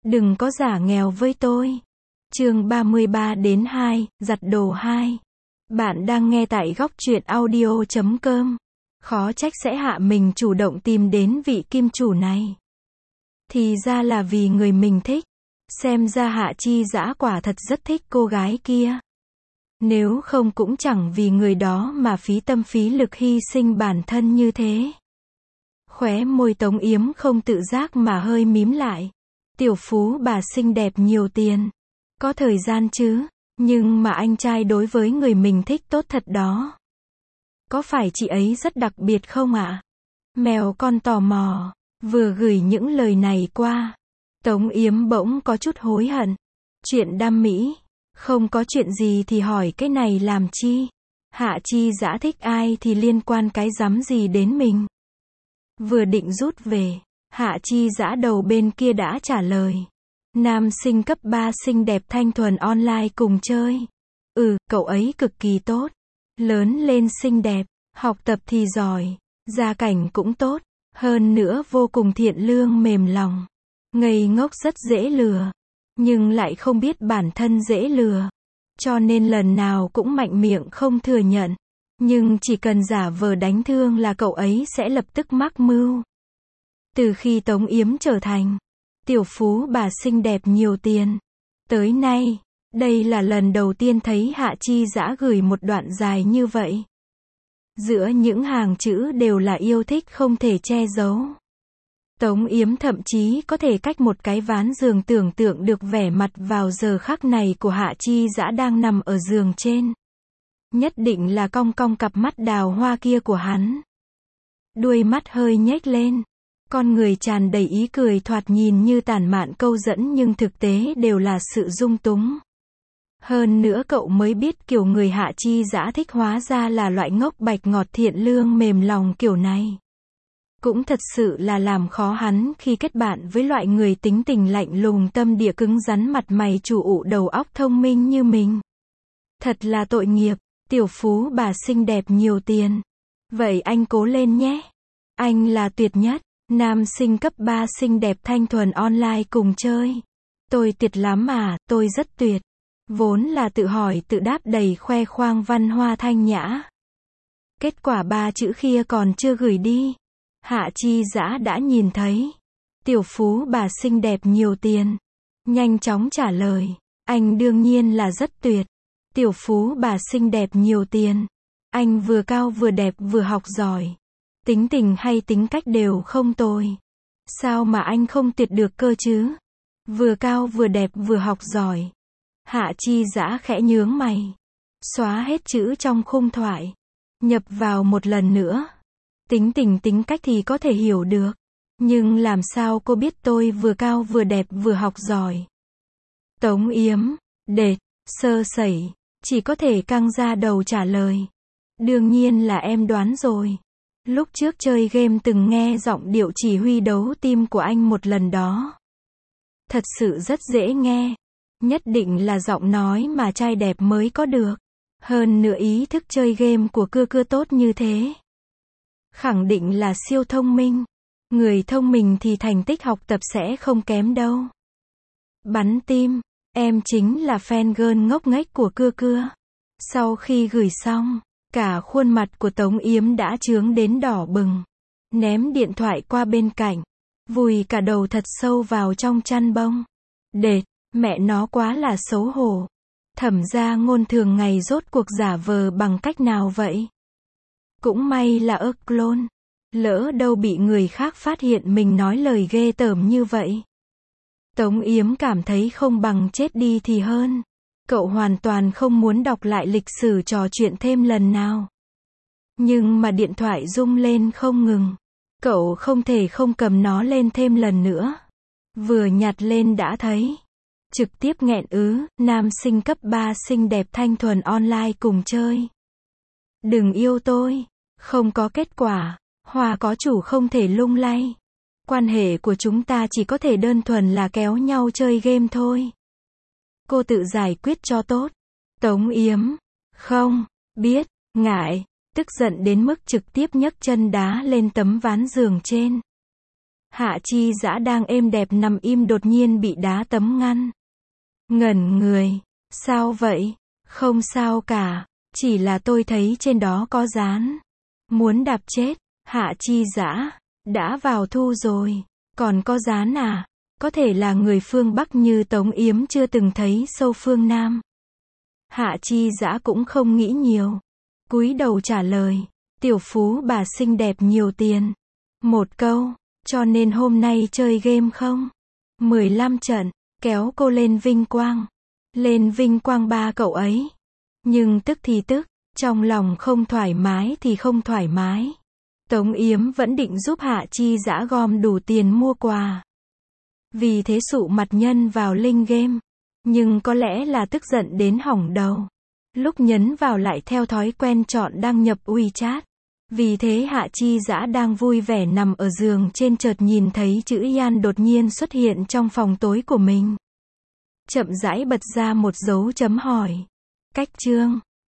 Đừng có giả nghèo với tôi. Chương 33 đến 2, giặt đồ 2. Bạn đang nghe tại góc truyện audio.com. Khó trách sẽ Hạ mình chủ động tìm đến vị kim chủ này. Thì ra là vì người mình thích. Xem ra Hạ Chi Dã quả thật rất thích cô gái kia. Nếu không cũng chẳng vì người đó mà phí tâm phí lực hy sinh bản thân như thế. Khóe môi Tống Yếm không tự giác mà hơi mím lại. Tiểu phú bà xinh đẹp nhiều tiền. Có thời gian chứ, nhưng mà anh trai đối với người mình thích tốt thật đó. Có phải chị ấy rất đặc biệt không ạ? Mèo con tò mò, vừa gửi những lời này qua. Tống Yếm bỗng có chút hối hận. Chuyện đam mỹ, không có chuyện gì thì hỏi cái này làm chi? Hạ Chi Dã thích ai thì liên quan cái rắm gì đến mình? Vừa định rút về, Hạ Chi Dã đầu bên kia đã trả lời. Nam sinh cấp 3 xinh đẹp thanh thuần online cùng chơi. Cậu ấy cực kỳ tốt. Lớn lên xinh đẹp, học tập thì giỏi, gia cảnh cũng tốt, hơn nữa vô cùng thiện lương mềm lòng. Ngây ngốc rất dễ lừa, nhưng lại không biết bản thân dễ lừa. Cho nên lần nào cũng mạnh miệng không thừa nhận. Nhưng chỉ cần giả vờ đánh thương là cậu ấy sẽ lập tức mắc mưu. Từ khi Tống Yếm trở thành tiểu phú bà xinh đẹp nhiều tiền, tới nay, đây là lần đầu tiên thấy Hạ Chi Dã gửi một đoạn dài như vậy. Giữa những hàng chữ đều là yêu thích không thể che giấu. Tống Yếm thậm chí có thể cách một cái ván giường tưởng tượng được vẻ mặt vào giờ khắc này của Hạ Chi Dã đang nằm ở giường trên. Nhất định là cong cong cặp mắt đào hoa kia của hắn. Đuôi mắt hơi nhếch lên. Con người tràn đầy ý cười thoạt nhìn như tản mạn câu dẫn nhưng thực tế đều là sự dung túng. Hơn nữa cậu mới biết kiểu người Hạ Chi Dã thích hóa ra là loại ngốc bạch ngọt thiện lương mềm lòng kiểu này. Cũng thật sự là làm khó hắn khi kết bạn với loại người tính tình lạnh lùng tâm địa cứng rắn mặt mày chủ ụ đầu óc thông minh như mình. Thật là tội nghiệp, tiểu phú bà xinh đẹp nhiều tiền. Vậy anh cố lên nhé. Anh là tuyệt nhất. Nam sinh cấp 3 xinh đẹp thanh thuần online cùng chơi. Tôi tuyệt lắm mà, tôi rất tuyệt. Vốn là tự hỏi tự đáp đầy khoe khoang văn hoa thanh nhã. Kết quả 3 chữ kia còn chưa gửi đi. Hạ Chi Dã đã nhìn thấy. Tiểu phú bà xinh đẹp nhiều tiền. Nhanh chóng trả lời. Anh đương nhiên là rất tuyệt. Tiểu phú bà xinh đẹp nhiều tiền. Anh vừa cao vừa đẹp vừa học giỏi. Tính tình hay tính cách đều không tồi. Sao mà anh không tuyệt được cơ chứ? Vừa cao vừa đẹp vừa học giỏi. Hạ Chi Dã khẽ nhướng mày. Xóa hết chữ trong khung thoại. Nhập vào một lần nữa. Tính tình tính cách thì có thể hiểu được. Nhưng làm sao cô biết tôi vừa cao vừa đẹp vừa học giỏi? Tống Yếm, đệt, sơ sẩy, chỉ có thể căng ra đầu trả lời. Đương nhiên là em đoán rồi. Lúc trước chơi game từng nghe giọng điệu chỉ huy đấu tim của anh một lần đó. Thật sự rất dễ nghe. Nhất định là giọng nói mà trai đẹp mới có được. Hơn nữa ý thức chơi game của cưa tốt như thế. Khẳng định là siêu thông minh. Người thông minh thì thành tích học tập sẽ không kém đâu. Bắn tim, em chính là fan girl ngốc nghếch của cưa. Sau khi gửi xong, cả khuôn mặt của Tống Yếm đã chướng đến đỏ bừng. Ném điện thoại qua bên cạnh. Vùi cả đầu thật sâu vào trong chăn bông. Đệt, mẹ nó quá là xấu hổ. Thẩm gia ngôn thường ngày rốt cuộc giả vờ bằng cách nào vậy? Cũng may là clone. Lỡ đâu bị người khác phát hiện mình nói lời ghê tởm như vậy. Tống Yếm cảm thấy không bằng chết đi thì hơn. Cậu hoàn toàn không muốn đọc lại lịch sử trò chuyện thêm lần nào. Nhưng mà điện thoại rung lên không ngừng. Cậu không thể không cầm nó lên thêm lần nữa. Vừa nhặt lên đã thấy. Trực tiếp nghẹn nam sinh cấp 3 xinh đẹp thanh thuần online cùng chơi. Đừng yêu tôi. Không có kết quả. Hoa có chủ không thể lung lay. Quan hệ của chúng ta chỉ có thể đơn thuần là kéo nhau chơi game thôi. Cô tự giải quyết cho tốt. Tống Yếm. Không, biết, ngại, tức giận đến mức trực tiếp nhấc chân đá lên tấm ván giường trên. Hạ Chi Dã đang êm đẹp nằm im đột nhiên bị đá tấm ngăn. Ngẩn người. Sao vậy? Không sao cả. Chỉ là tôi thấy trên đó có dán. Muốn đạp chết. Hạ Chi Dã. Đã vào thu rồi. Còn có dán à? Có thể là người phương Bắc như Tống Yếm chưa từng thấy sâu phương Nam. Hạ Chi Dã cũng không nghĩ nhiều. Cúi đầu trả lời. Tiểu phú bà xinh đẹp nhiều tiền. Một câu. Cho nên hôm nay chơi game không? 15 trận. Kéo cô lên vinh quang. Lên vinh quang ba cậu ấy. Nhưng tức thì tức. Trong lòng không thoải mái thì không thoải mái. Tống Yếm vẫn định giúp Hạ Chi Dã gom đủ tiền mua quà. Vì thế sụ mặt nhân vào linh game. Nhưng có lẽ là tức giận đến hỏng đầu. Lúc nhấn vào lại theo thói quen chọn đăng nhập WeChat. Vì thế Hạ Chi Dã đang vui vẻ nằm ở giường trên chợt nhìn thấy chữ Yan đột nhiên xuất hiện trong phòng tối của mình. Chậm rãi bật ra một dấu chấm hỏi. Cách chương.